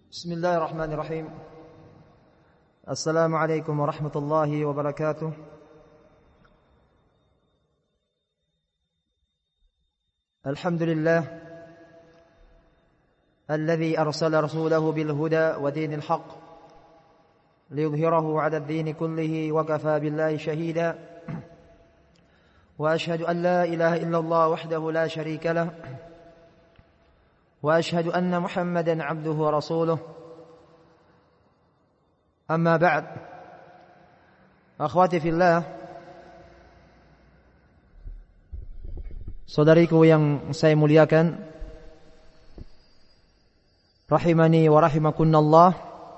Bismillahirrahmanirrahim. Assalamualaikum warahmatullahi wabarakatuh. Alhamdulillah alladzi arsala rasulahu bil huda wa dinil haqq liyudhhirahu 'ala ad-din kullihi wa kafaa billahi shahida. Wa ashhadu an la ilaha illallah wahdahu la sharika lah. وأشهد أن محمدا عبده ورسوله أما بعد أخواتي في الله, saudariku yang saya muliakan, rahimani wa rahimakunallah.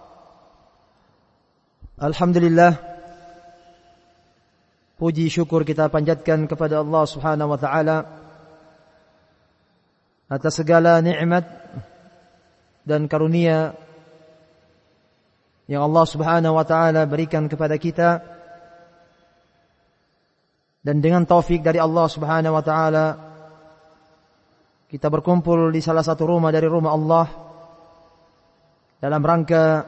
Alhamdulillah, puji syukur kita panjatkan kepada Allah Subhanahu wa taala atas segala nikmat dan karunia yang Allah Subhanahu wa taala berikan kepada kita, dan dengan taufik dari Allah Subhanahu wa taala kita berkumpul di salah satu rumah dari rumah Allah dalam rangka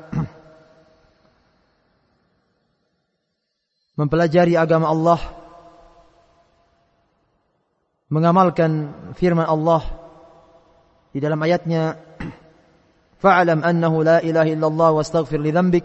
mempelajari agama Allah, mengamalkan firman Allah di dalam ayatnya, fa'alam annahu la ilaha illallah wastaghfir li dzambik.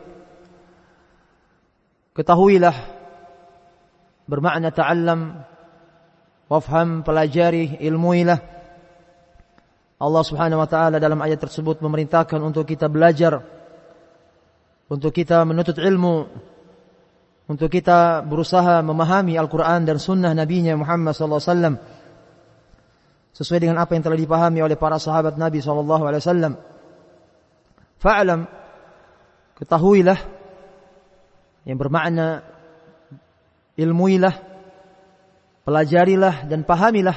Ketahuilah, bermakna ta'allam, wafham, pelajari, ilmuilah. Allah Subhanahu wa taala dalam ayat tersebut memerintahkan untuk kita belajar, untuk kita menuntut ilmu, untuk kita berusaha memahami Al-Quran dan sunnah Nabi-Nya Muhammad sallallahu alaihi wasallam sesuai dengan apa yang telah dipahami oleh para sahabat Nabi SAW. Fa'alam, ketahuilah, yang bermakna ilmuilah, pelajarilah dan pahamilah,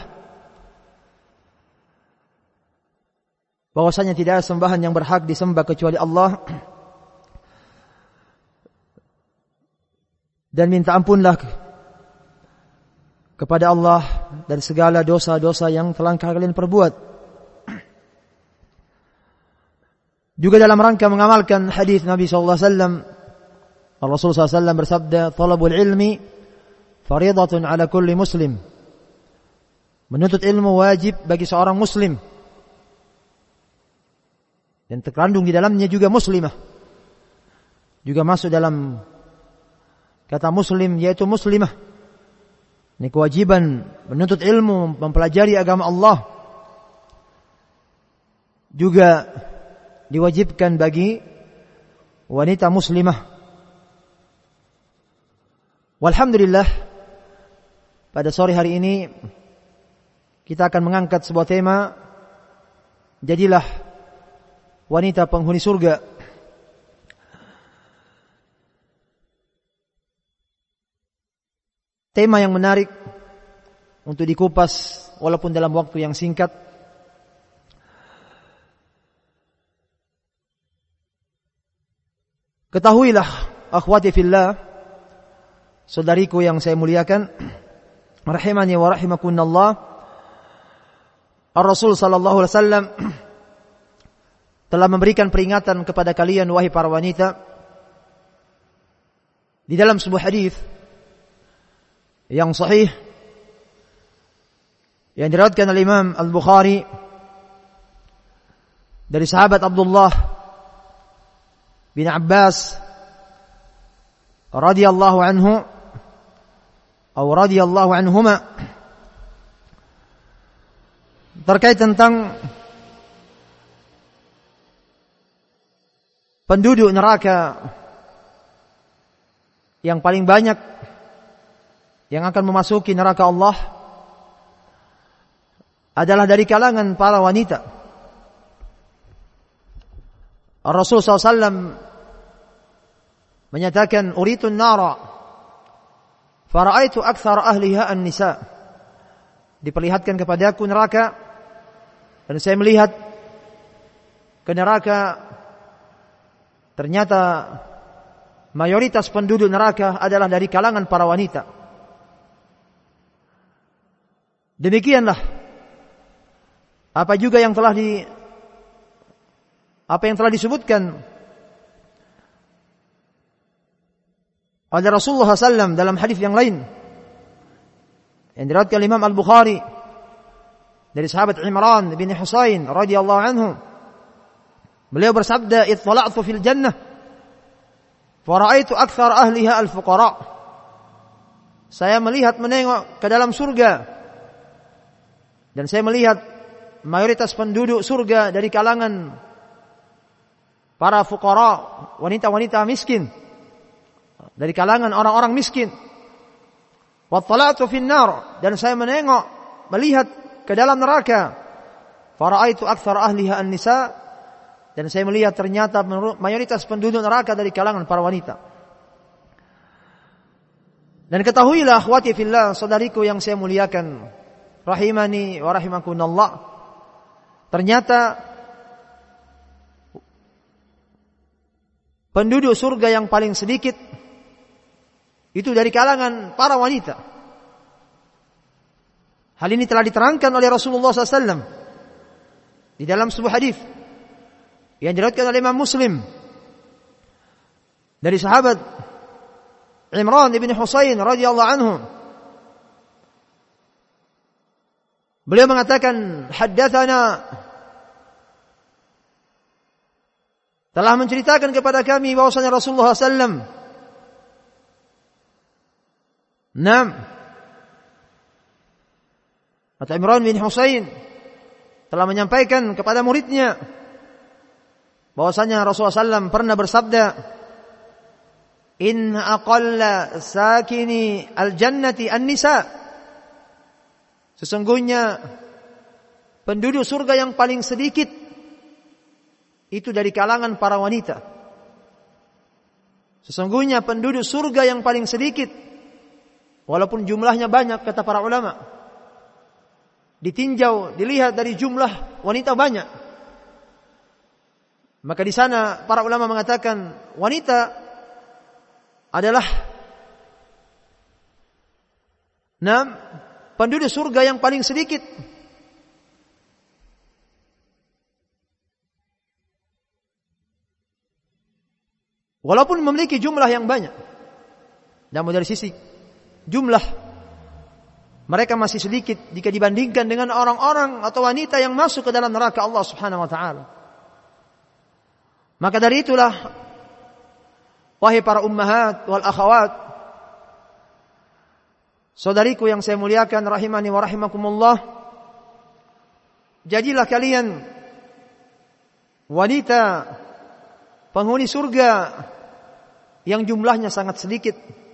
bahwasanya tidak ada sembahan yang berhak disembah kecuali Allah, dan minta ampunlah kepada Allah dari segala dosa-dosa yang telah kalian perbuat. Juga dalam rangka mengamalkan hadis Nabi sallallahu alaihi wasallam, Rasul sallallahu alaihi wasallam bersabda, "Thalabul ilmi fariidatun 'ala kulli muslim." Menuntut ilmu wajib bagi seorang muslim. Dan terkandung di dalamnya juga muslimah. Juga masuk dalam kata muslim yaitu muslimah. Ini kewajiban menuntut ilmu, mempelajari agama Allah juga diwajibkan bagi wanita muslimah. Walhamdulillah, pada sore hari ini kita akan mengangkat sebuah tema, jadilah wanita penghuni surga. Tema yang menarik untuk dikupas walaupun dalam waktu yang singkat. Ketahuilah akhwati fillah, saudariku yang saya muliakan, rahimani wa rahimakunallah, Ar-Rasul sallallahu alaihi wasallam telah memberikan peringatan kepada kalian wahai para wanita di dalam sebuah hadis yang sahih yang diriwayatkan oleh Imam Al-Bukhari dari sahabat Abdullah bin Abbas radhiyallahu anhu atau radhiyallahu anhuma, terkait tentang penduduk neraka yang paling banyak yang akan memasuki neraka Allah adalah dari kalangan para wanita. Rasul SAW menyatakan, "Uritun nara, fara'aitu aktsara ahliha an-nisa." Diperlihatkan kepadaku neraka, dan saya melihat ke neraka, ternyata mayoritas penduduk neraka adalah dari kalangan para wanita. Demikianlah apa juga yang telah apa yang telah disebutkan oleh Rasulullah SAW dalam hadis yang lain yang diriwayatkan Imam Al-Bukhari dari sahabat Imran bin Husain radhiyallahu anhu. Beliau bersabda, "Ittala'tu fil jannah fa ra'aitu aktsar ahliha al-fuqara." Saya menengok ke dalam surga dan saya melihat mayoritas penduduk surga dari kalangan para fuqara, wanita-wanita miskin, dari kalangan orang-orang miskin. Wattala'tu fin nar, dan saya melihat ke dalam neraka. Fara'aitu aktsar ahliha an-nisa, dan saya melihat ternyata mayoritas penduduk neraka dari kalangan para wanita. Dan ketahuilah akhwati fillah, saudariku yang saya muliakan, rahimani wa rahimakumullah, ternyata penduduk surga yang paling sedikit itu dari kalangan para wanita. Hal ini telah diterangkan oleh Rasulullah SAW di dalam sebuah hadis yang diriwayatkan oleh Imam Muslim dari sahabat Imran bin Husain radhiyallahu anhu. Beliau mengatakan, haddatsana, telah menceritakan kepada kami bahwasanya Rasulullah SAW atau Imran bin Husain telah menyampaikan kepada muridnya bahwasanya Rasulullah SAW pernah bersabda, "In aqalla sakini al-jannati an-nisa." Sesungguhnya penduduk surga yang paling sedikit itu dari kalangan para wanita. Sesungguhnya penduduk surga yang paling sedikit, walaupun jumlahnya banyak kata para ulama, ditinjau, dilihat dari jumlah wanita banyak, maka di sana para ulama mengatakan wanita adalah penduduk surga yang paling sedikit. Walaupun memiliki jumlah yang banyak, namun dari sisi jumlah mereka masih sedikit jika dibandingkan dengan orang-orang atau wanita yang masuk ke dalam neraka Allah Subhanahu wa taala. Maka dari itulah, wahai para ummahat wal akhawat, saudariku yang saya muliakan rahimani wa rahimakumullah, jadilah kalian wanita penghuni surga yang jumlahnya sangat sedikit.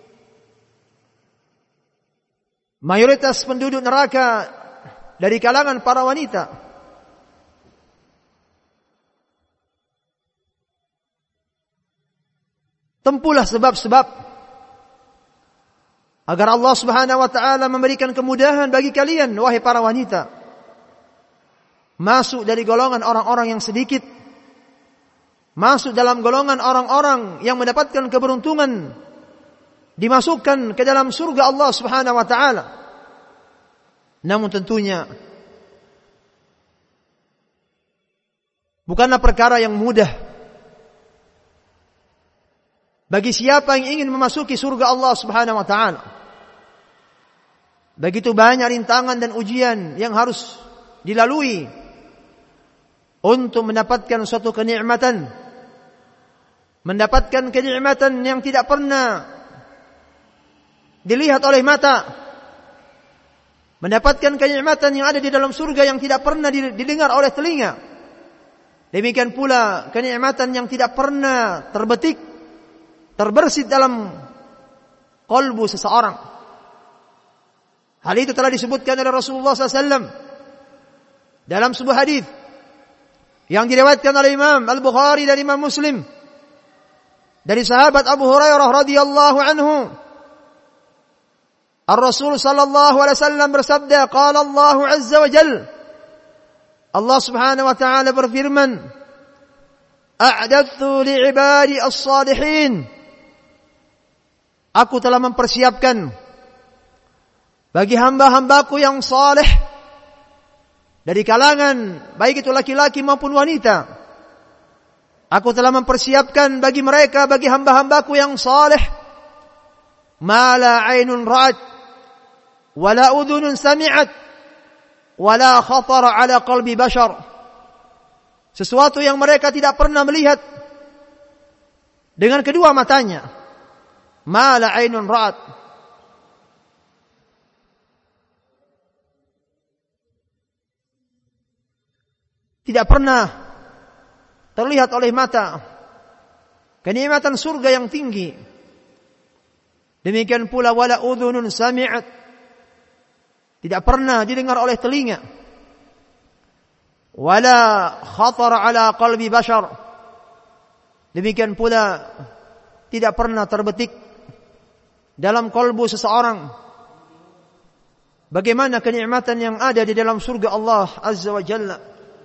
Mayoritas penduduk neraka dari kalangan para wanita. Tempuhlah sebab-sebab agar Allah Subhanahu wa taala memberikan kemudahan bagi kalian, wahai para wanita, masuk dari golongan orang-orang yang sedikit, masuk dalam golongan orang-orang yang mendapatkan keberuntungan, dimasukkan ke dalam surga Allah Subhanahu wa taala. Namun tentunya bukanlah perkara yang mudah bagi siapa yang ingin memasuki surga Allah Subhanahu wa taala. Begitu banyak rintangan dan ujian yang harus dilalui untuk mendapatkan suatu kenikmatan, mendapatkan kenikmatan yang tidak pernah dilihat oleh mata, mendapatkan kenikmatan yang ada di dalam surga yang tidak pernah didengar oleh telinga. Demikian pula kenikmatan yang tidak pernah terbersit dalam qalbu seseorang. Hal itu telah disebutkan oleh Rasulullah SAW dalam sebuah hadis yang diriwayatkan oleh Imam Al-Bukhari dan Imam Muslim dari sahabat Abu Hurairah radhiyallahu anhu. Ar-Rasul sallallahu alaihi wasallam bersabda, qala Allah azza wa jalla, Allah Subhanahu wa taala berfirman, a'dadtu li'ibadi as-salihin, aku telah mempersiapkan bagi hamba-hambaku yang saleh dari kalangan baik itu laki-laki maupun wanita, Aku telah mempersiapkan bagi mereka, bagi hamba-hambaku yang saleh, ma la 'ainun ra'at, wa la udhunun sami'at, wa la khatara 'ala qalbi bashar. Sesuatu yang mereka tidak pernah melihat dengan kedua matanya. Ma la 'ainun ra'at. Tidak pernah terlihat oleh mata kenikmatan surga yang tinggi. Demikian pula wala udhunun sami'at, tidak pernah didengar oleh telinga. Wala khatara ala qalbi bashar, demikian pula tidak pernah terbetik dalam kalbu seseorang bagaimana kenikmatan yang ada di dalam surga Allah Azza wa Jalla.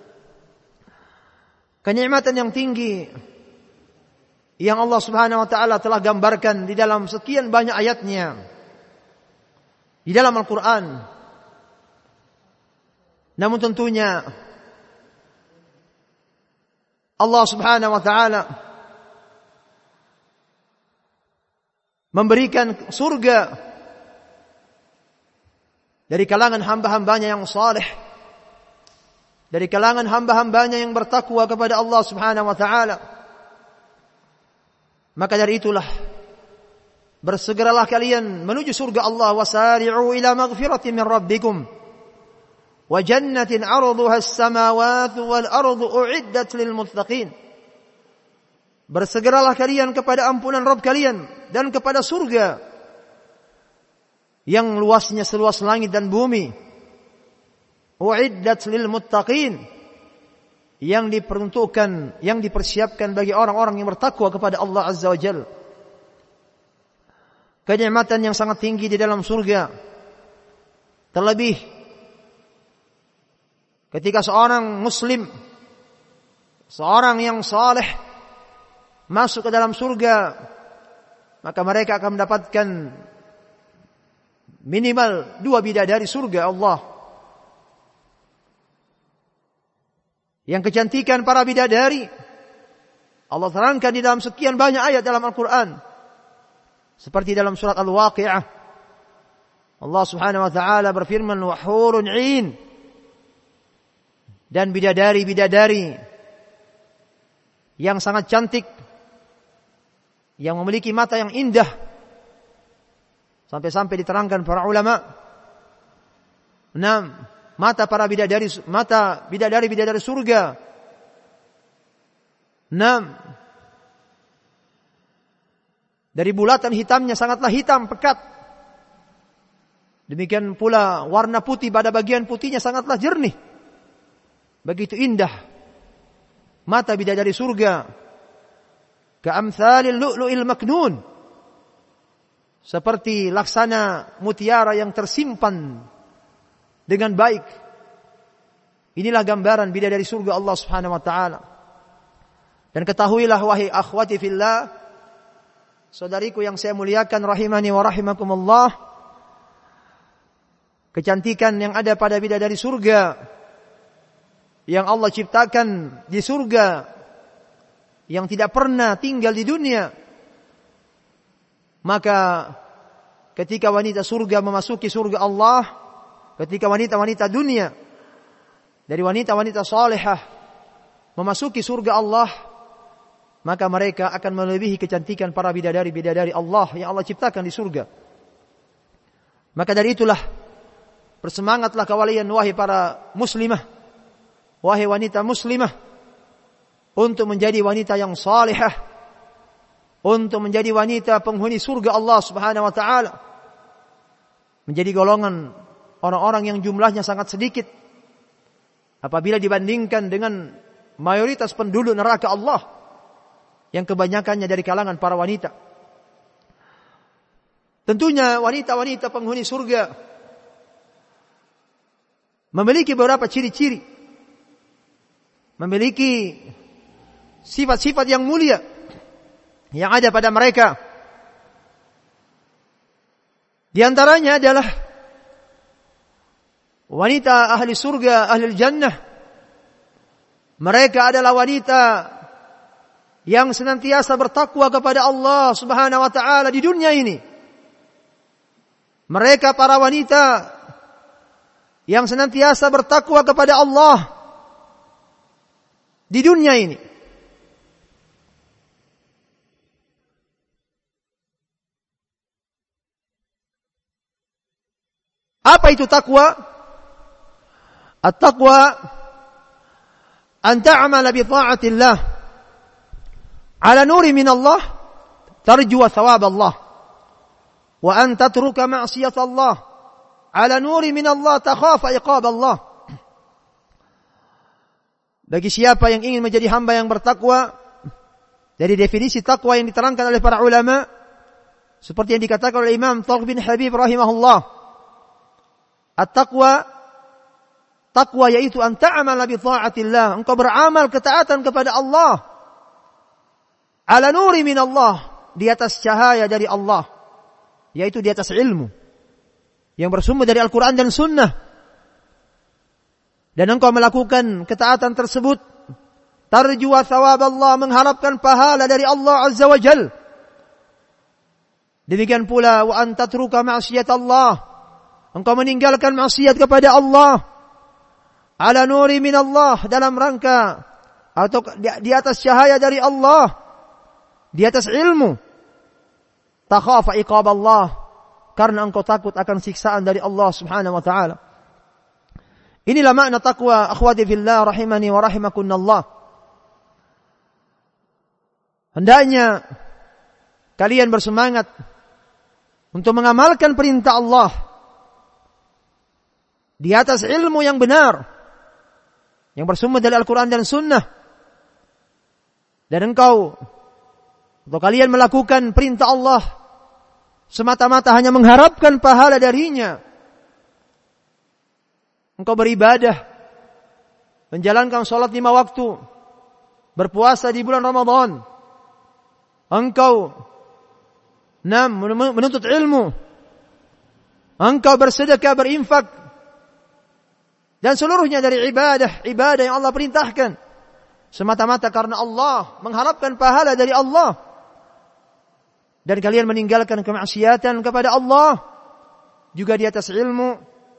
Kenikmatan yang tinggi yang Allah Subhanahu wa taala telah gambarkan di dalam sekian banyak ayatnya di dalam Al-Qur'an. Namun tentunya Allah Subhanahu wa taala memberikan surga dari kalangan hamba-hambanya yang saleh, dari kalangan hamba-hambanya yang bertakwa kepada Allah Subhanahu wa taala. Maka dari itulah bersegeralah kalian menuju surga Allah. Wasari'u ila maghfiratin min rabbikum wa jannatin 'arduha as-samawati wal ardu u'iddat lil muttaqin. Bersegeralah kalian kepada ampunan Rabb kalian dan kepada surga yang luasnya seluas langit dan bumi. U'iddat lil muttaqin, yang diperuntukkan, yang dipersiapkan bagi orang-orang yang bertakwa kepada Allah Azza wa Jalla. Kenikmatan yang sangat tinggi di dalam surga. Terlebih ketika seorang muslim, seorang yang saleh masuk ke dalam surga, maka mereka akan mendapatkan minimal 2 bidadari surga Allah. Yang kecantikan para bidadari Allah terangkan di dalam sekian banyak ayat dalam Al-Quran. Seperti dalam surat Al-Waqi'ah, Allah Subhanahu wa taala berfirman, wa hurun 'ain, dan bidadari-bidadari yang sangat cantik, yang memiliki mata yang indah. Sampai-sampai diterangkan para ulama, 6 mata para bidadari, mata bidadari surga 6 dari bulatan hitamnya sangatlah hitam pekat. Demikian pula warna putih pada bagian putihnya sangatlah jernih. Begitu indah mata bidadari surga. Ka'amthalil lu'lu'il maknun, seperti laksana mutiara yang tersimpan dengan baik. Inilah gambaran bidadari surga Allah Subhanahu wa taala. Dan ketahuilah wahai akhwati fillah, saudariku yang saya muliakan rahimani wa rahimakumullah, kecantikan yang ada pada bidadari surga yang Allah ciptakan di surga, yang tidak pernah tinggal di dunia, maka ketika wanita surga memasuki surga Allah, ketika wanita-wanita dunia dari wanita-wanita salihah memasuki surga Allah, maka mereka akan melebihi kecantikan para bidadari-bidadari Allah yang Allah ciptakan di surga. Maka dari itulah bersemangatlah kalian wahai para muslimah, wahai wanita muslimah, untuk menjadi wanita yang salihah, untuk menjadi wanita penghuni surga Allah Subhanahu wa taala, menjadi golongan orang-orang yang jumlahnya sangat sedikit apabila dibandingkan dengan mayoritas penduduk neraka Allah yang kebanyakannya dari kalangan para wanita. Tentunya wanita-wanita penghuni surga memiliki beberapa ciri-ciri, memiliki sifat-sifat yang mulia yang ada pada mereka. Di antaranya adalah wanita ahli surga, ahli jannah. Mereka adalah wanita yang senantiasa bertakwa kepada Allah Subhanahu wa taala di dunia ini. Mereka para wanita yang senantiasa bertakwa kepada Allah di dunia ini. Apa itu takwa? At-taqwa an ta'mala bi ta'atillah ala nuri min Allah tarju thawab Allah wa an tatruka ma'siyat Allah ala nuri min Allah takhafa iqab Allah. Bagi siapa yang ingin menjadi hamba yang bertakwa, dari definisi takwa yang diterangkan oleh para ulama seperti yang dikatakan oleh Imam Thaqib bin Habib rahimahullah, at-taqwa, takwa yaitu an ta'amala bi ta'atillah, engkau beramal ketaatan kepada Allah ala nuri min Allah, di atas cahaya dari Allah, yaitu di atas ilmu yang bersumber dari Al-Quran dan Sunnah. Dan engkau melakukan ketaatan tersebut tarju thawab Allah, mengharapkan pahala dari Allah Azza wa Jal. Demikian pula wa an tatruka ma'siyat Allah, engkau meninggalkan maksiat kepada Allah ala nuri min Allah, dalam rangka atau di atas cahaya dari Allah, di atas ilmu. Takhafa iqab Allah, karena engkau takut akan siksaan dari Allah Subhanahu wa taala. Inilah makna takwa, akhwati fillah rahimani wa rahimakumullah. Hendaknya kalian bersemangat untuk mengamalkan perintah Allah di atas ilmu yang benar, yang bersumber dari Al-Quran dan Sunnah. Dan engkau, atau kalian melakukan perintah Allah semata-mata hanya mengharapkan pahala darinya. Engkau beribadah, menjalankan sholat 5 waktu, berpuasa di bulan Ramadan. Engkau menuntut ilmu, engkau bersedekah, berinfak, dan seluruhnya dari ibadah yang Allah perintahkan, semata-mata karena Allah, mengharapkan pahala dari Allah. Dan kalian meninggalkan kemaksiatan kepada Allah juga di atas ilmu,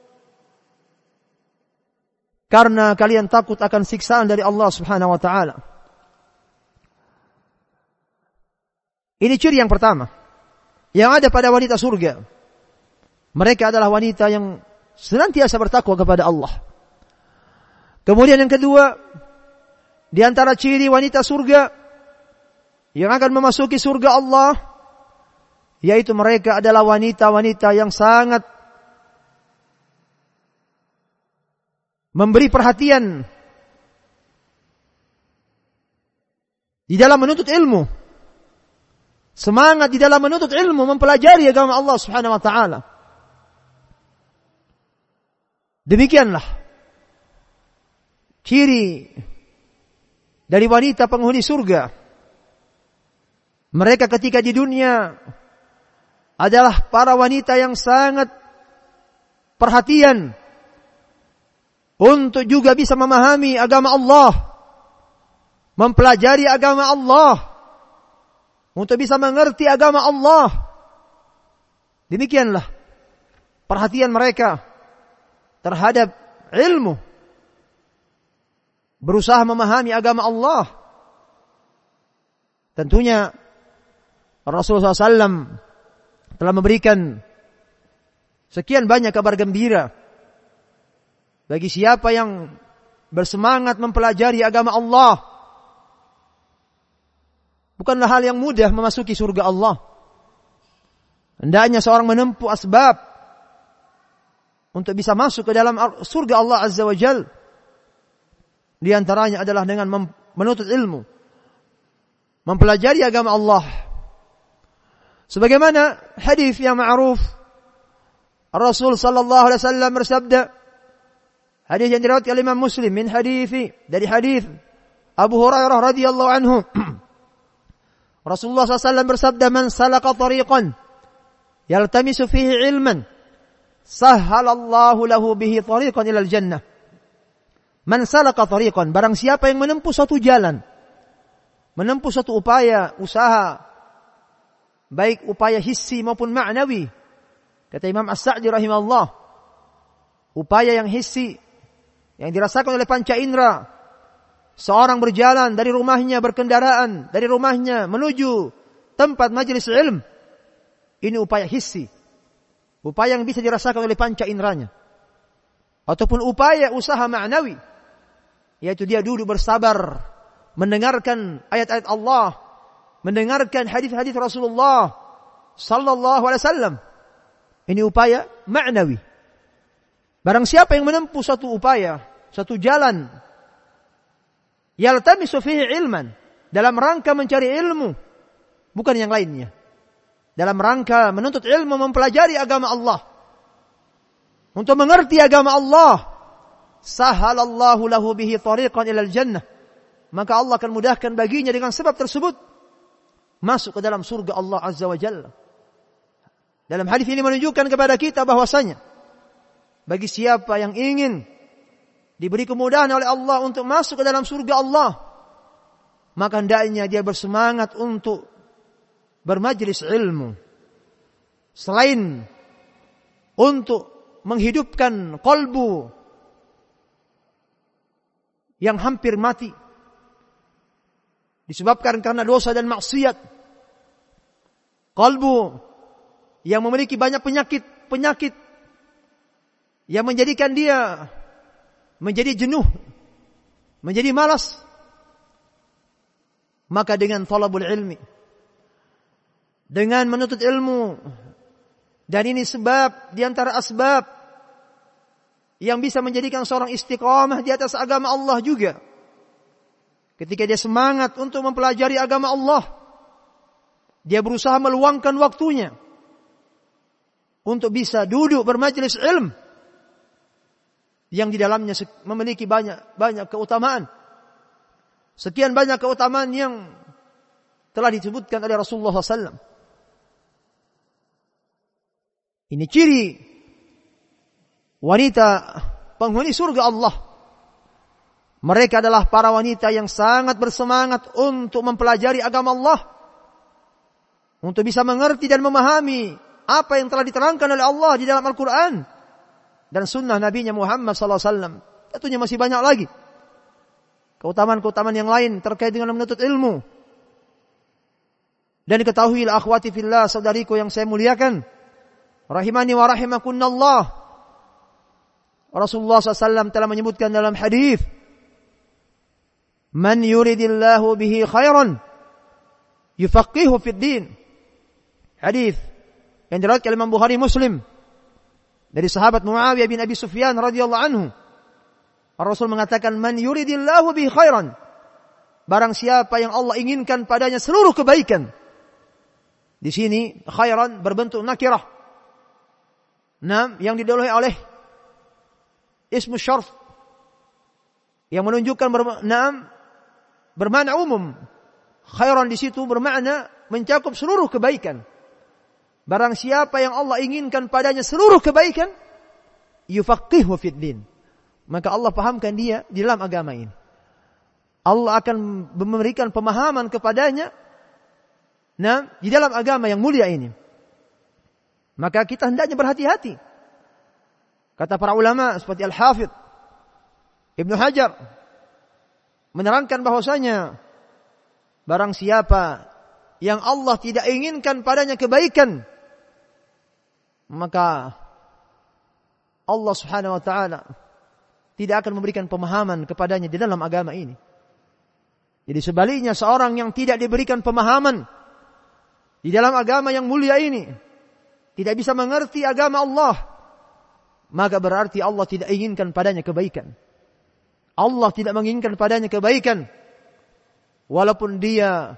karena kalian takut akan siksaan dari Allah Subhanahu wa taala. Ini ciri yang pertama yang ada pada wanita surga. Mereka adalah wanita yang senantiasa bertakwa kepada Allah. Kemudian yang kedua, di antara ciri wanita surga yang akan memasuki surga Allah, yaitu mereka adalah wanita-wanita yang sangat memberi perhatian di dalam menuntut ilmu, semangat di dalam menuntut ilmu, mempelajari agama Allah Subhanahu wa taala. Demikianlah ciri dari wanita penghuni surga. Mereka ketika di dunia adalah para wanita yang sangat perhatian untuk juga bisa memahami agama Allah, mempelajari agama Allah, untuk bisa mengerti agama Allah. Demikianlah perhatian mereka terhadap ilmu, berusaha memahami agama Allah. Tentunya Rasulullah SAW telah memberikan sekian banyak kabar gembira bagi siapa yang bersemangat mempelajari agama Allah. Bukanlah hal yang mudah memasuki surga Allah. Hendaknya seorang menempuh asbab untuk bisa masuk ke dalam surga Allah Azza wa Jal. Di antaranya adalah dengan menuntut ilmu, mempelajari agama Allah. Sebagaimana hadis yang ma'ruf, Rasul sallallahu alaihi wasallam bersabda, hadis yang diriwayatkan oleh Imam Muslim dari hadis Abu Hurairah radhiyallahu anhu, Rasulullah SAW bersabda, man salaka tariqan yaltamisu fihi ilman sahhalallahu lahu bihi tariqan ilal jannah. Man salaka tariqan, barang siapa yang menempuh suatu jalan menempuh suatu upaya, usaha, baik upaya hissi maupun ma'nawi. Kata Imam As-Sa'di rahimahullah, upaya yang hissi, yang dirasakan oleh panca indera, seorang berjalan dari rumahnya, berkendaraan dari rumahnya menuju tempat majelis ilm, ini upaya hissi, upaya yang bisa dirasakan oleh panca inderanya. Ataupun upaya usaha ma'nawi, yaitu dia duduk bersabar, mendengarkan ayat-ayat Allah, mendengarkan hadis-hadis Rasulullah sallallahu alaihi wasallam. Ini upaya ma'nawi. Barang siapa yang menempuh satu upaya, satu jalan, yaltamisu fihi ilman, dalam rangka mencari ilmu, bukan yang lainnya, dalam rangka menuntut ilmu, mempelajari agama Allah, untuk mengerti agama Allah, sahalallahu lahu bihi tariqan ilal jannah, maka Allah akan mudahkan baginya dengan sebab tersebut masuk ke dalam surga Allah Azza wa Jalla. Dalam hadis ini menunjukkan kepada kita bahwasanya bagi siapa yang ingin diberi kemudahan oleh Allah untuk masuk ke dalam surga Allah, maka hendaknya dia bersemangat untuk bermajlis ilmu. Selain untuk menghidupkan qalbu yang hampir mati disebabkan karena dosa dan maksiat, qalbu yang memiliki banyak penyakit yang menjadikan dia menjadi jenuh, menjadi malas, maka dengan talabul ilmi, dengan menuntut ilmu, dan ini sebab di antara asbab yang bisa menjadikan seorang istiqamah di atas agama Allah juga. Ketika dia semangat untuk mempelajari agama Allah, dia berusaha meluangkan waktunya untuk bisa duduk bermajlis ilmu yang di dalamnya memiliki banyak keutamaan. Sekian banyak keutamaan yang telah disebutkan oleh Rasulullah SAW. Ini ciri wanita penghuni surga Allah. Mereka adalah para wanita yang sangat bersemangat untuk mempelajari agama Allah, untuk bisa mengerti dan memahami apa yang telah diterangkan oleh Allah di dalam Al-Quran dan sunnah Nabi Muhammad SAW. Tentunya masih banyak lagi keutamaan-keutamaan yang lain terkait dengan menuntut ilmu. Dan diketahuilah akhwati fillah, saudariku yang saya muliakan, rahimani wa rahimakunallah, Rasulullah SAW telah menyebutkan dalam hadis, man yuridillahu bihi khairan yufaqihu fid din. Hadis yang diriwayatkan oleh Imam Bukhari Muslim dari sahabat Muawiyah bin Abi Sufyan radhiyallahu anhu. Rasul mengatakan, man yuridillahu bihi khairan, barang siapa yang Allah inginkan padanya seluruh kebaikan. Di sini khairan berbentuk nakirah, yang didahului oleh ismu syarf yang menunjukkan bermakna umum. Khairan di situ bermakna mencakup seluruh kebaikan. Barang siapa yang Allah inginkan padanya seluruh kebaikan, yufaqihu fid din, maka Allah pahamkan dia di dalam agama ini. Allah akan memberikan pemahaman kepadanya di dalam agama yang mulia ini. Maka kita hendaknya berhati-hati. Kata para ulama seperti Al-Hafidh Ibnu Hajar menerangkan bahwasanya barang siapa yang Allah tidak inginkan padanya kebaikan, maka Allah Subhanahu wa taala tidak akan memberikan pemahaman kepadanya di dalam agama ini. Jadi sebaliknya, seorang yang tidak diberikan pemahaman di dalam agama yang mulia ini, tidak bisa mengerti agama Allah, maka berarti Allah tidak inginkan padanya kebaikan. Allah tidak menginginkan padanya kebaikan, walaupun dia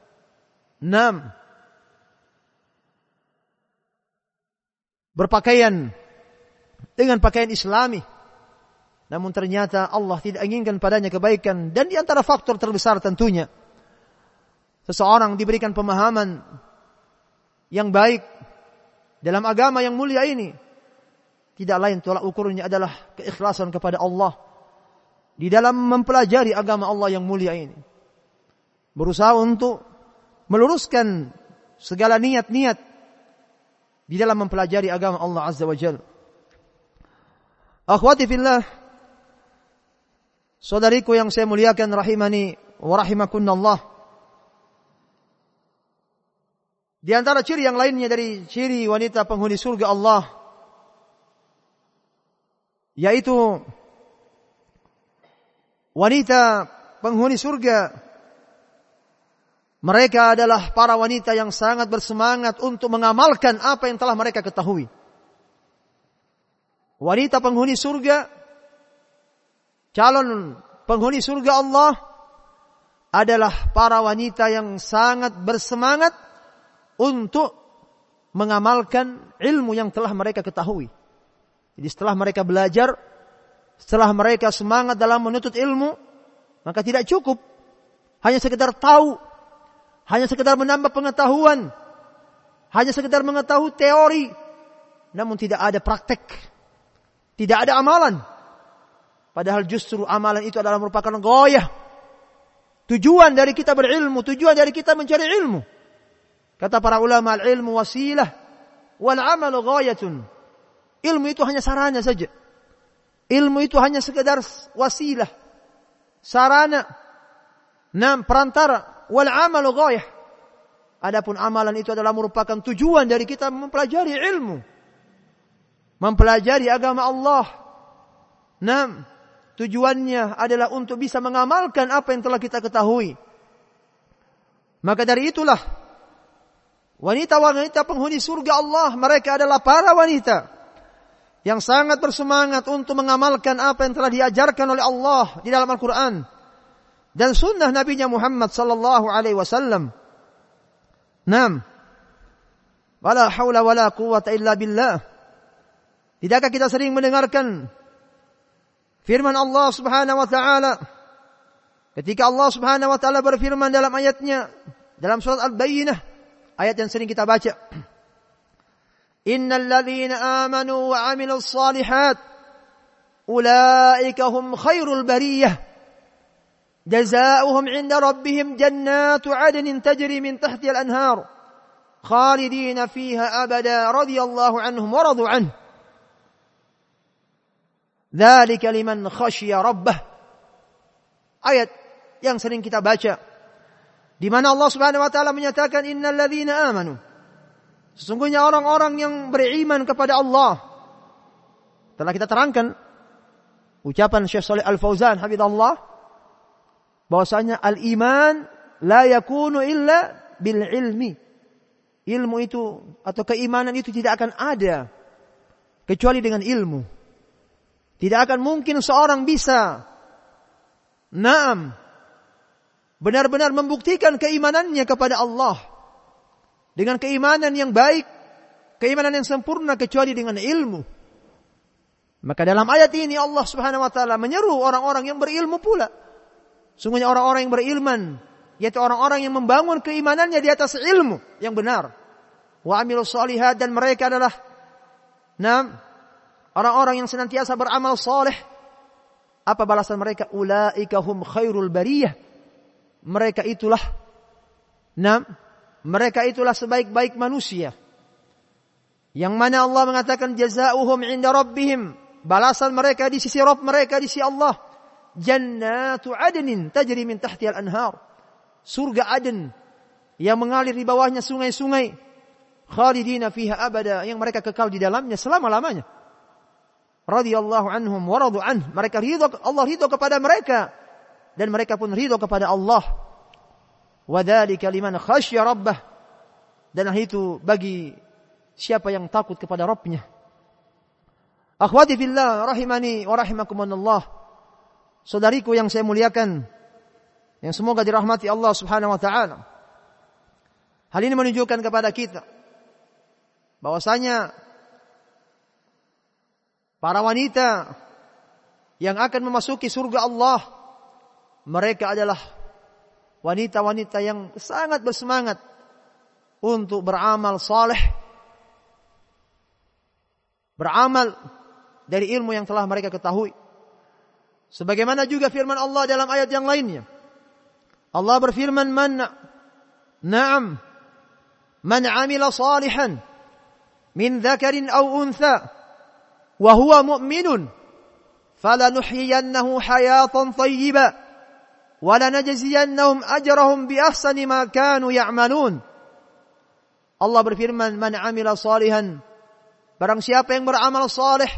berpakaian dengan pakaian Islami, namun ternyata Allah tidak inginkan padanya kebaikan. Dan di antara faktor terbesar tentunya, seseorang diberikan pemahaman yang baik dalam agama yang mulia ini, tidak lain tolak ukurnya adalah keikhlasan kepada Allah di dalam mempelajari agama Allah yang mulia ini. berusaha untuk meluruskan segala niat-niat di dalam mempelajari agama Allah Azza wa Jalla. Akhwati fillah, saudariku yang saya muliakan rahimani wa rahimakunallah. Di antara ciri yang lainnya dari ciri wanita penghuni surga Allah, yaitu wanita penghuni surga, mereka adalah para wanita yang sangat bersemangat untuk mengamalkan apa yang telah mereka ketahui. Wanita penghuni surga, calon penghuni surga Allah adalah para wanita yang sangat bersemangat untuk mengamalkan ilmu yang telah mereka ketahui. Jadi setelah mereka belajar, setelah mereka semangat dalam menuntut ilmu, maka tidak cukup hanya sekedar tahu, hanya sekedar menambah pengetahuan, hanya sekedar mengetahui teori, namun tidak ada praktek, tidak ada amalan. Padahal justru amalan itu adalah merupakan ghayah, tujuan dari kita berilmu, tujuan dari kita mencari ilmu. Kata para ulama, al-ilmu wasilah wal amalu ghayatun. Ilmu itu hanya sarana saja. Ilmu itu hanya sekedar wasilah, sarana, perantara. Wal amalu ghayah. Adapun amalan itu adalah merupakan tujuan dari kita mempelajari ilmu, mempelajari agama Allah. Tujuannya adalah untuk bisa mengamalkan apa yang telah kita ketahui. Maka dari itulah wanita-wanita penghuni surga Allah, mereka adalah para wanita yang sangat bersemangat untuk mengamalkan apa yang telah diajarkan oleh Allah di dalam Al-Quran dan sunnah Nabi-Nya Muhammad sallallahu alaihi wasallam. Wala haula wala quwwata illa billah. Tidakkah kita sering mendengarkan firman Allah Subhanahu wa taala ketika Allah Subhanahu wa taala berfirman dalam ayatnya dalam surat Al-Bayyinah, ayat yang sering kita baca. Innal ladzina amanu wa 'amilus shalihat ulaika hum khairul bariyah jazaohum 'inda rabbihim jannatu 'adnin tajri min tahtiha al-anhar khalidina fiha abada radhiyallahu anhum wa radu anhu dzalika liman khashiya rabbah. Ayat yang sering kita baca di mana Allah Subhanahu wa taala menyatakan innal ladzina amanu, sesungguhnya orang-orang yang beriman kepada Allah. Telah kita terangkan ucapan Syekh Shalih Al-Fauzan hafizahullah bahwasanya al-iman la yakunu illa bil ilmi. Ilmu itu atau keimanan itu tidak akan ada kecuali dengan ilmu. Tidak akan mungkin seorang bisa benar-benar membuktikan keimanannya kepada Allah dengan keimanan yang baik, keimanan yang sempurna kecuali dengan ilmu. Maka dalam ayat ini Allah Subhanahu wa taala menyeru orang-orang yang berilmu pula. Sungguhnya orang-orang yang berilman, yaitu orang-orang yang membangun keimanannya di atas ilmu yang benar. Wa amilus shalihat, dan mereka adalah orang-orang yang senantiasa beramal saleh. Apa balasan mereka? Ulaika hum khairul bariyah. Mereka itulah sebaik-baik manusia. Yang mana Allah mengatakan jazaohum 'inda rabbihim, balasan mereka di sisi Rabb mereka, di sisi Allah. Jannatu 'adnin tajri min tahtiha al-anhar. Surga Aden yang mengalir di bawahnya sungai-sungai. Khalidina fiha abada, yang mereka kekal di dalamnya selama-lamanya. Radhiyallahu anhum wa radu anhu. Mereka ridha, Allah ridha kepada mereka dan mereka pun ridha kepada Allah. Wa dzalika liman khasyya rabbah. Dan itu bagi siapa yang takut kepada Rabbnya. Akhwati fillah rahimani wa rahimakumullah. Saudariku yang saya muliakan, yang semoga dirahmati Allah Subhanahu wa taala. Hal ini menunjukkan kepada kita bahwasanya para wanita yang akan memasuki surga Allah, mereka adalah wanita-wanita yang sangat bersemangat untuk beramal saleh, beramal dari ilmu yang telah mereka ketahui. Sebagaimana juga firman Allah dalam ayat yang lainnya. Allah berfirman, man amila salihan min dzakarin aw untha wa huwa mu'minun falanuhyiyannahu hayatan thayyibah wa lanajziyannahum ajrahum bi ahsani ma kanu ya'malun. Allah berfirman, man amila salihan, barang siapa yang beramal saleh,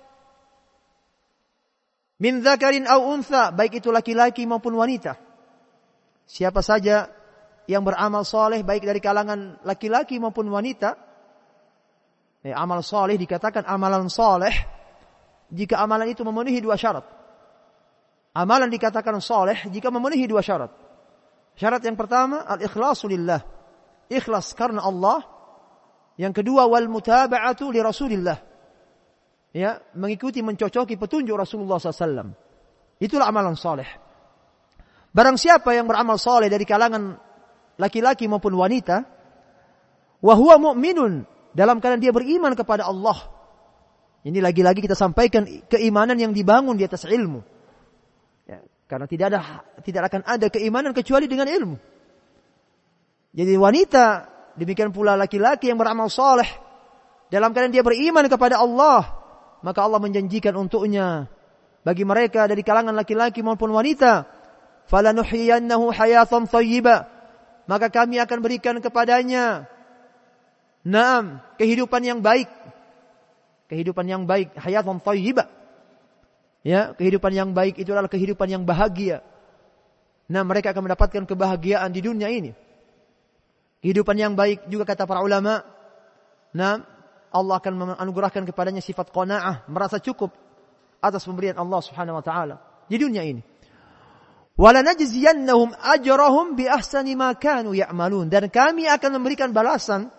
min dzakarin aw untha, baik itu laki-laki maupun wanita. Siapa saja yang beramal saleh baik dari kalangan laki-laki maupun wanita. Amal saleh dikatakan amalan saleh jika amalan itu memenuhi dua syarat. Amalan dikatakan saleh jika memenuhi dua syarat. Syarat yang pertama, al-ikhlasu lillah, ikhlas karena Allah. Yang kedua, wal mutaba'atu li Rasulillah, ya, mengikuti, mencocoki petunjuk Rasulullah SAW. Itulah amalan saleh. Barang siapa yang beramal saleh dari kalangan laki-laki maupun wanita, wa huwa mu'minun, dalam keadaan dia beriman kepada Allah. Ini lagi-lagi kita sampaikan keimanan yang dibangun di atas ilmu. Ya, karena tidak akan ada keimanan kecuali dengan ilmu. Jadi wanita, demikian pula laki-laki yang beramal saleh dalam keadaan dia beriman kepada Allah, maka Allah menjanjikan untuknya bagi mereka dari kalangan laki-laki maupun wanita, falanuhyiyannahu hayatan thayyibah, maka kami akan berikan kepadanya kehidupan yang baik. Kehidupan yang baik, hayatan thayyibah. Ya, kehidupan yang baik itu adalah kehidupan yang bahagia. Mereka akan mendapatkan kebahagiaan di dunia ini. Kehidupan yang baik juga kata para ulama, Allah akan menganugerahkan kepadanya sifat qanaah, merasa cukup atas pemberian Allah Subhanahu wa taala di dunia ini. Walanajziyannahum ajrahum bi ahsani ma kanu ya'malun, dan kami akan memberikan balasan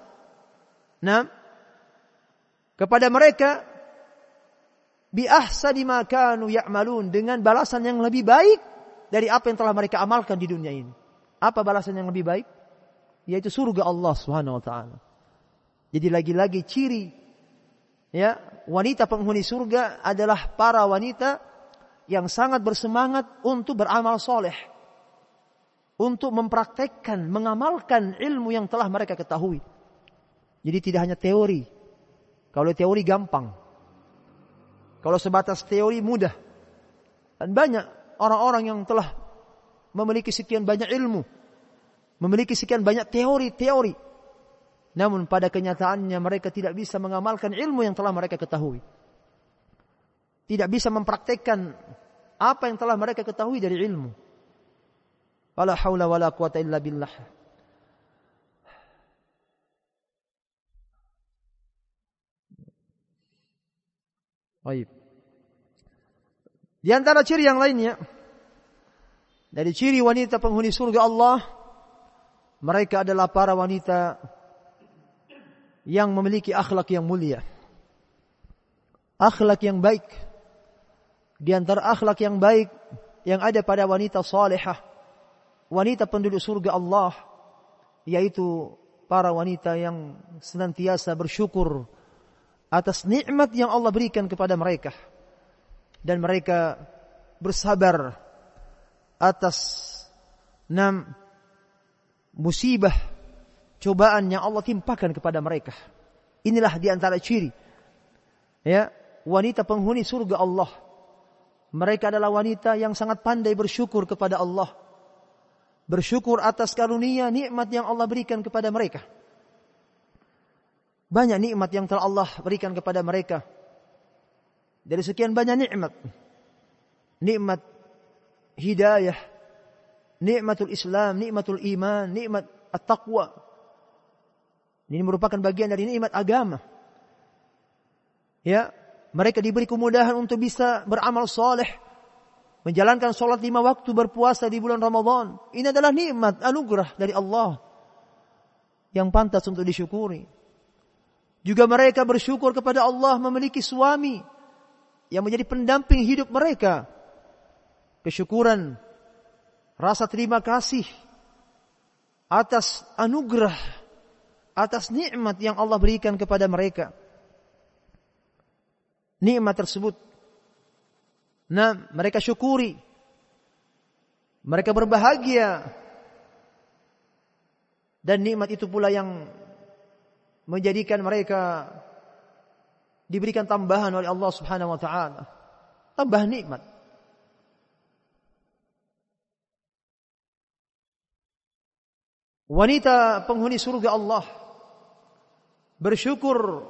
kepada mereka bi ahsani ma kanu ya'malun, dengan balasan yang lebih baik dari apa yang telah mereka amalkan di dunia ini. Apa balasan yang lebih baik? Yaitu surga Allah Subhanahu wa taala. Jadi lagi-lagi ciri, ya, wanita penghuni surga adalah para wanita yang sangat bersemangat untuk beramal soleh, untuk mempraktekkan, mengamalkan ilmu yang telah mereka ketahui. Jadi tidak hanya teori. Kalau teori gampang, kalau sebatas teori mudah. Dan banyak orang-orang yang telah memiliki sekian banyak ilmu, memiliki sekian banyak teori-teori, namun pada kenyataannya mereka tidak bisa mengamalkan ilmu yang telah mereka ketahui. Tidak bisa mempraktekkan apa yang telah mereka ketahui dari ilmu. Wala haula wala quwata illa billah. Baik. Di antara ciri yang lainnya, dari ciri wanita penghuni surga Allah, mereka adalah para wanita yang memiliki akhlak yang mulia, akhlak yang baik. Di antara akhlak yang baik yang ada pada wanita salihah, wanita penduduk surga Allah, yaitu para wanita yang senantiasa bersyukur atas nikmat yang Allah berikan kepada mereka, dan mereka bersabar atas musibah, cobaan yang Allah timpakan kepada mereka. Inilah di antara ciri, ya, wanita penghuni surga Allah. Mereka adalah wanita yang sangat pandai bersyukur kepada Allah, bersyukur atas karunia nikmat yang Allah berikan kepada mereka. Banyak nikmat yang telah Allah berikan kepada mereka. Dari sekian banyak nikmat, nikmat hidayah, nikmatul Islam, nikmatul iman, nikmat at-taqwa. Ini merupakan bagian dari nikmat agama. Ya, mereka diberi kemudahan untuk bisa beramal saleh, menjalankan salat 5 waktu, berpuasa di bulan Ramadan. Ini adalah nikmat, anugerah dari Allah yang pantas untuk disyukuri. Juga mereka bersyukur kepada Allah memiliki suami yang menjadi pendamping hidup mereka. Kesyukuran, rasa terima kasih atas anugerah, atas nikmat yang Allah berikan kepada mereka. Nikmat tersebut, mereka syukuri. Mereka berbahagia Dan nikmat itu pula yang menjadikan mereka diberikan tambahan oleh Allah Subhanahu wa taala. Tambah nikmat. Wanita penghuni surga Allah bersyukur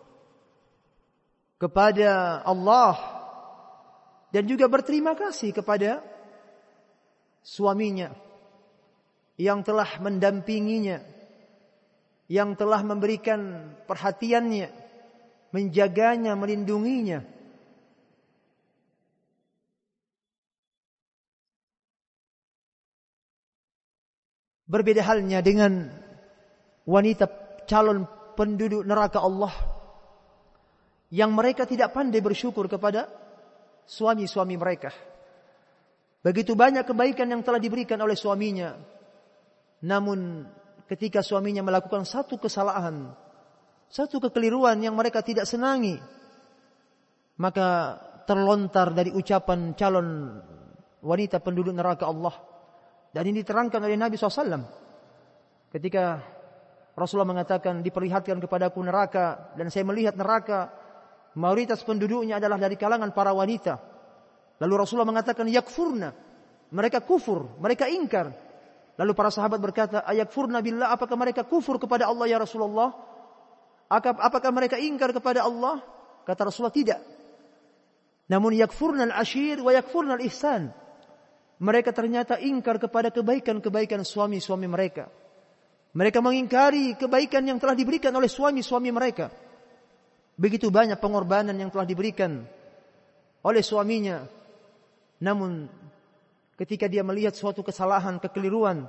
kepada Allah dan juga berterima kasih kepada suaminya yang telah mendampinginya, yang telah memberikan perhatiannya, menjaganya, melindunginya. Berbeda halnya dengan wanita calon penduduk neraka Allah yang mereka tidak pandai bersyukur kepada suami-suami mereka. Begitu banyak kebaikan yang telah diberikan oleh suaminya, namun ketika suaminya melakukan satu kesalahan, satu kekeliruan yang mereka tidak senangi, maka terlontar dari ucapan calon wanita penduduk neraka Allah. Dan ini diterangkan oleh Nabi SAW ketika Rasulullah mengatakan, diperlihatkan kepadaku neraka dan saya melihat neraka, mayoritas penduduknya adalah dari kalangan para wanita. Lalu Rasulullah mengatakan, yakfurna, mereka kufur, mereka ingkar. Lalu para sahabat berkata, ayakfurna billah, apakah mereka kufur kepada Allah ya Rasulullah? Apakah mereka ingkar kepada Allah? Kata Rasulullah, tidak. Namun yakfurna al-ashir wa yakfurna al-ihsan. Mereka ternyata ingkar kepada kebaikan-kebaikan suami-suami mereka. Mereka mengingkari kebaikan yang telah diberikan oleh suami-suami mereka. Begitu banyak pengorbanan yang telah diberikan oleh suaminya. Namun ketika dia melihat suatu kesalahan, kekeliruan,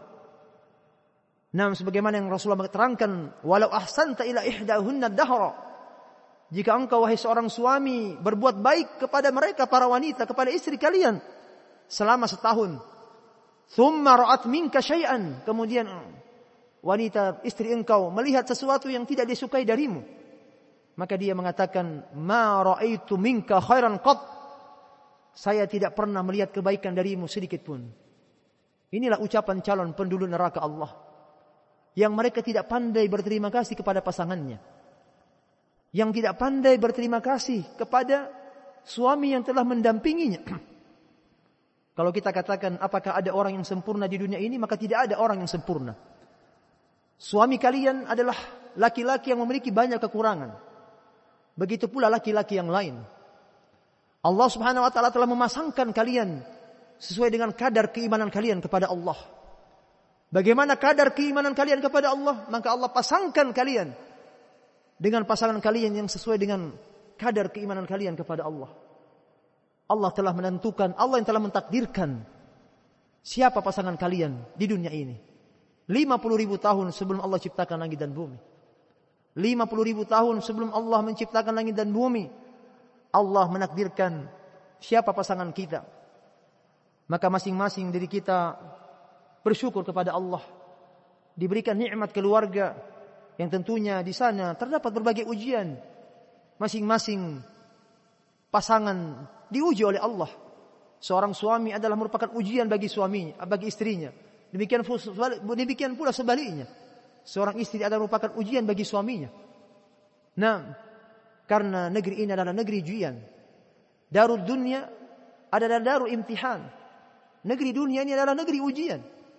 namun sebagaimana yang Rasulullah terangkan, walau ahsanta ila ihdahunna dahra, jika engkau wahai seorang suami berbuat baik kepada mereka para wanita, kepada istri kalian selama setahun, thumma ra'at minka syai'an, kemudian wanita istri engkau melihat sesuatu yang tidak disukai darimu, maka dia mengatakan, ma ra'aitu minka khairan qat, saya tidak pernah melihat kebaikan darimu sedikit pun. Inilah ucapan calon penduduk neraka Allah, yang mereka tidak pandai berterima kasih kepada pasangannya, yang tidak pandai berterima kasih kepada suami yang telah mendampinginya. Kalau kita katakan apakah ada orang yang sempurna di dunia ini, maka tidak ada orang yang sempurna. Suami kalian adalah laki-laki yang memiliki banyak kekurangan. Begitu pula laki-laki yang lain. Allah Subhanahu wa taala telah memasangkan kalian sesuai dengan kadar keimanan kalian kepada Allah. Bagaimana kadar keimanan kalian kepada Allah, maka Allah pasangkan kalian dengan pasangan kalian yang sesuai dengan kadar keimanan kalian kepada Allah. Allah telah menentukan, Allah yang telah mentakdirkan siapa pasangan kalian di dunia ini. 50.000 tahun sebelum Allah ciptakan langit dan bumi. 50.000 tahun sebelum Allah menciptakan langit dan bumi, Allah menakdirkan siapa pasangan kita. Maka masing-masing dari kita bersyukur kepada Allah. Diberikan nikmat keluarga yang tentunya di sana terdapat berbagai ujian. Masing-masing pasangan diuji oleh Allah. Seorang suami adalah merupakan ujian bagi suaminya, bagi istrinya. Demikian pula sebaliknya. Seorang istri adalah merupakan ujian bagi suaminya. Nah, karena negeri ini adalah negeri ujian. Darul dunia adalah darul imtihan. Negeri dunia ini adalah negeri ujian.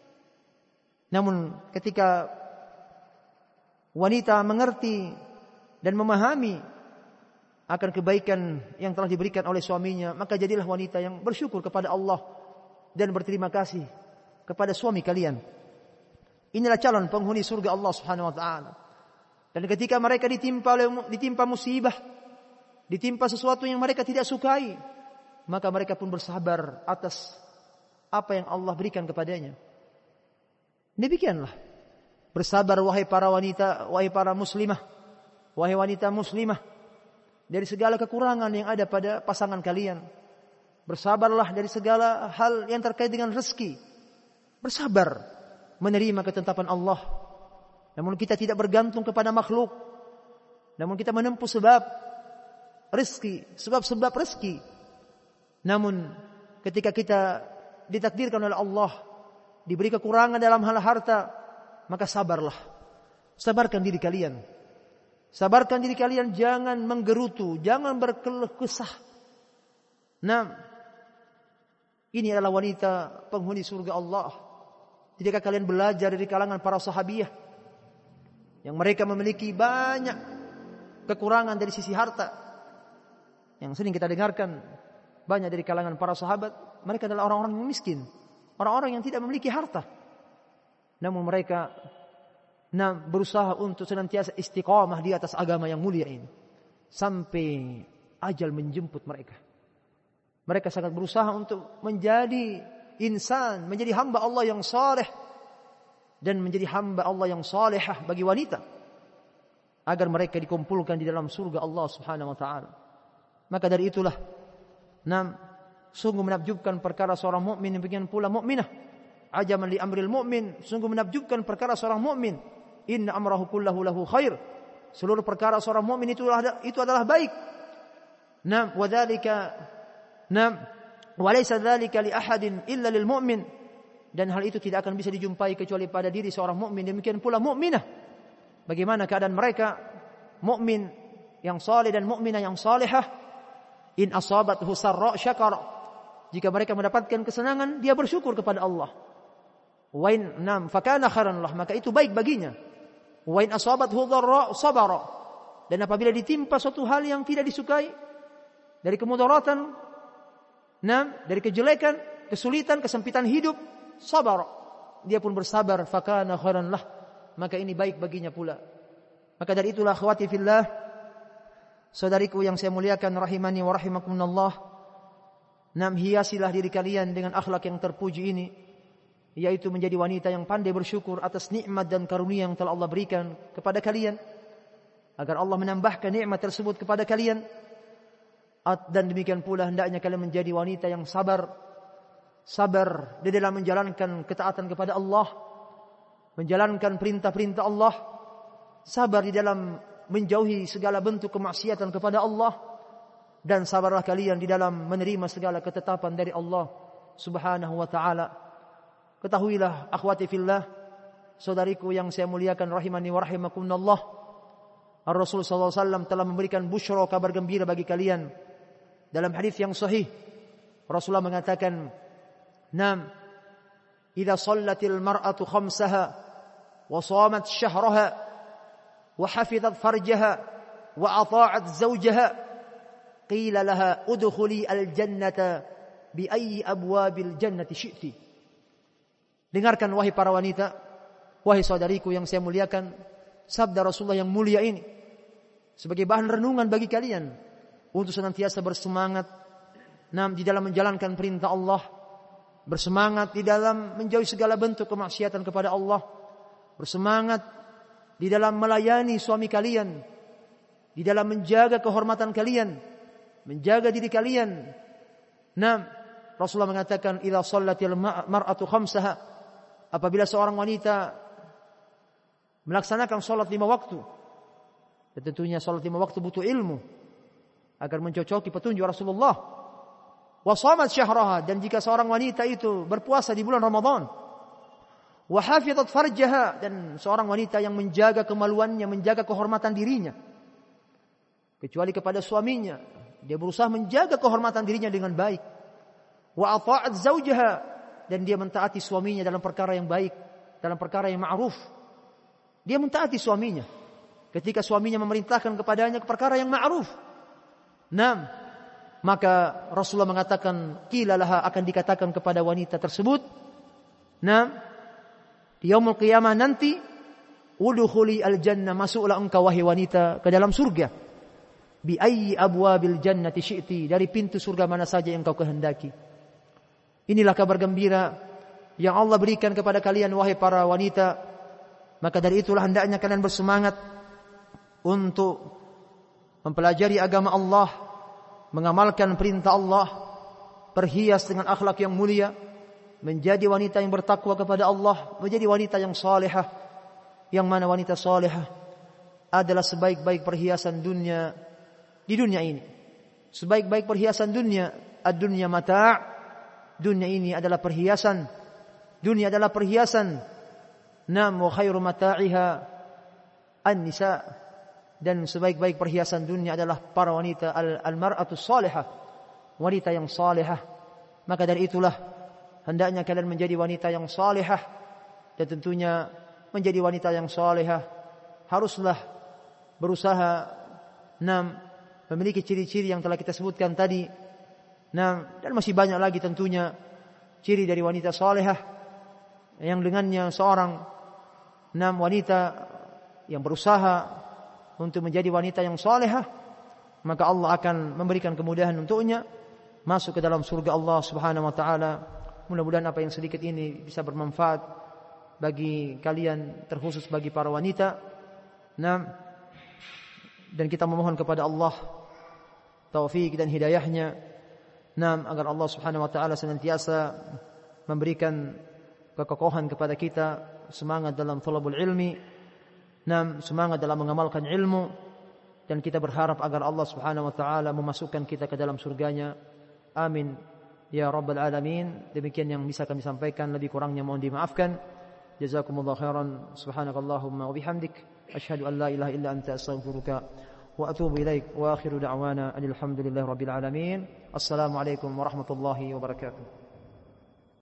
Namun ketika wanita mengerti dan memahami akan kebaikan yang telah diberikan oleh suaminya, maka jadilah wanita yang bersyukur kepada Allah dan berterima kasih kepada suami kalian. Inilah calon penghuni surga Allah Subhanahu wa taala. Dan ketika mereka ditimpa musibah, ditimpa sesuatu yang mereka tidak sukai, maka mereka pun bersabar atas apa yang Allah berikan kepadanya. Demikianlah, bersabar wahai para wanita, wahai para muslimah, wahai wanita muslimah, dari segala kekurangan yang ada pada pasangan kalian. Bersabarlah dari segala hal yang terkait dengan rezeki. Bersabar menerima ketetapan Allah. Namun kita tidak bergantung kepada makhluk. Namun kita menempuh sebab rezeki, sebab-sebab rezeki. Namun ketika kita ditakdirkan oleh Allah, diberi kekurangan dalam hal harta, maka sabarlah. Sabarkan diri kalian. Sabarkan diri kalian, jangan menggerutu, jangan berkeluh kesah. Nah, ini adalah wanita penghuni surga Allah. Tidakkah kalian belajar dari kalangan para sahabiyah yang mereka memiliki banyak kekurangan dari sisi harta, yang sering kita dengarkan banyak dari kalangan para sahabat, mereka adalah orang-orang yang miskin, orang-orang yang tidak memiliki harta, namun mereka berusaha untuk senantiasa istiqamah di atas agama yang mulia ini sampai ajal menjemput mereka. Mereka sangat berusaha untuk menjadi insan, menjadi hamba Allah yang saleh dan menjadi hamba Allah yang salihah bagi wanita, agar mereka dikumpulkan di dalam surga Allah Subhanahu wa taala. Maka dari itulah, sungguh menakjubkan perkara seorang mukmin, demikian pula mukminah. Ajaban li amril mu'min, sungguh menakjubkan perkara seorang mukmin. Inna amrahu kullahu lahu khair. Seluruh perkara seorang mukmin itu adalah baik. Wa dzalika wa laysa dzalika li ahadin illa lil mu'min. Dan hal itu tidak akan bisa dijumpai kecuali pada diri seorang mukmin, demikian pula mukminah. Bagaimana keadaan mereka? Mukmin yang saleh dan mukminah yang salihah, in asabathu sarra syakara. Jika mereka mendapatkan kesenangan, dia bersyukur kepada Allah. Wa in fakana khairan lah, maka itu baik baginya. Wa in asabathu dharra sabara. Dan apabila ditimpa suatu hal yang tidak disukai dari kemudaratan, dari kejelekan, kesulitan, kesempitan hidup, sabar. Dia pun bersabar, fakana khairan lah, maka ini baik baginya pula. Maka dari itulah akhwati fillah, saudariku yang saya muliakan rahimani wa rahimakumullah, hiasilah diri kalian dengan akhlak yang terpuji ini, yaitu menjadi wanita yang pandai bersyukur atas nikmat dan karunia yang telah Allah berikan kepada kalian, agar Allah menambahkan nikmat tersebut kepada kalian. Dan demikian pula hendaknya kalian menjadi wanita yang sabar di dalam menjalankan ketaatan kepada Allah, menjalankan perintah-perintah Allah, sabar di dalam menjauhi segala bentuk kemaksiatan kepada Allah, dan sabarlah kalian di dalam menerima segala ketetapan dari Allah Subhanahu wa taala. Ketahuilah akhwati fillah, saudariku yang saya muliakan rahimani wa rahimakumullah, Ar-Rasul sallallahu alaihi wasallam telah memberikan busyra, kabar gembira bagi kalian. Dalam hadis yang sahih, Rasulullah mengatakan, idza shallatil mar'atu khamsaha wa shamat syahraha wa hafizat farjaha wa ata'at zawjaha qila laha udkhuli al-jannata bi ayyi abwabil jannati syi'ti. Dengarkan wahai para wanita, wahai saudariku yang saya muliakan, sabda Rasulullah yang mulia ini sebagai bahan renungan bagi kalian untuk senantiasa bersemangat di dalam menjalankan perintah Allah, bersemangat di dalam menjauhi segala bentuk kemaksiatan kepada Allah, bersemangat di dalam melayani suami kalian, di dalam menjaga kehormatan kalian, menjaga diri kalian. Rasulullah mengatakan, idza shallatil mar'atu khamsaha, apabila seorang wanita melaksanakan salat 5 waktu, dan tentunya salat 5 waktu butuh ilmu agar mencocoki petunjuk Rasulullah. Wa shamat syahraha, dan jika seorang wanita itu berpuasa di bulan Ramadan, wa hafizat farjaha, dan seorang wanita yang menjaga kemaluannya, menjaga kehormatan dirinya, kecuali kepada suaminya, dia berusaha menjaga kehormatan dirinya dengan baik. Wa ata'at zawjaha, dan dia mentaati suaminya dalam perkara yang baik, dalam perkara yang ma'ruf. Dia mentaati suaminya ketika suaminya memerintahkan kepadanya ke perkara yang ma'ruf. Maka Rasulullah mengatakan, qila laha, akan dikatakan kepada wanita tersebut, di yaumul qiyamah nanti, udkhuli al-jannah, masuklah engkau wahai wanita ke dalam surga, bi ayyi abwabil jannati syi'ti, dari pintu surga mana saja yang engkau kehendaki. Inilah kabar gembira yang Allah berikan kepada kalian wahai para wanita. Maka dari itulah hendaknya kalian bersemangat untuk mempelajari agama Allah, mengamalkan perintah Allah, berhias dengan akhlak yang mulia, menjadi wanita yang bertakwa kepada Allah, menjadi wanita yang salihah, yang mana wanita salihah adalah sebaik-baik perhiasan dunia di dunia ini. Sebaik-baik perhiasan dunia, ad-dunya mata', dunia ini adalah perhiasan. Dunia adalah perhiasan. Nam wa khairu mata'iha an-nisa, dan sebaik-baik perhiasan dunia adalah para wanita, al-mar'atus salihah, wanita yang salihah. Maka dari itulah hendaknya kalian menjadi wanita yang salihah, dan tentunya menjadi wanita yang salihah haruslah berusaha memiliki ciri-ciri yang telah kita sebutkan tadi. Dan masih banyak lagi tentunya ciri dari wanita salihah yang dengannya seorang wanita yang berusaha untuk menjadi wanita yang salihah, maka Allah akan memberikan kemudahan untuknya masuk ke dalam surga Allah Subhanahu wa taala. Mudah-mudahan apa yang sedikit ini bisa bermanfaat bagi kalian, terkhusus bagi para wanita. Dan kita memohon kepada Allah taufik dan hidayahnya, agar Allah Subhanahu wa taala senantiasa memberikan kekokohan kepada kita, semangat dalam thalabul ilmi, semangat dalam mengamalkan ilmu, dan kita berharap agar Allah Subhanahu wa taala memasukkan kita ke dalam surganya. Amin ya rabbal alamin. Demikian yang bisa kami sampaikan, lebih kurangnya mohon dimaafkan. Jazakumullahu khairan. Subhanakallahumma wa bihamdik, asyhadu an la ilaha illa anta, astaghfiruka wa atubu ilaik. Wa akhiru da'wana alhamdulillahi rabbil alamin. Assalamualaikum warahmatullahi wabarakatuh.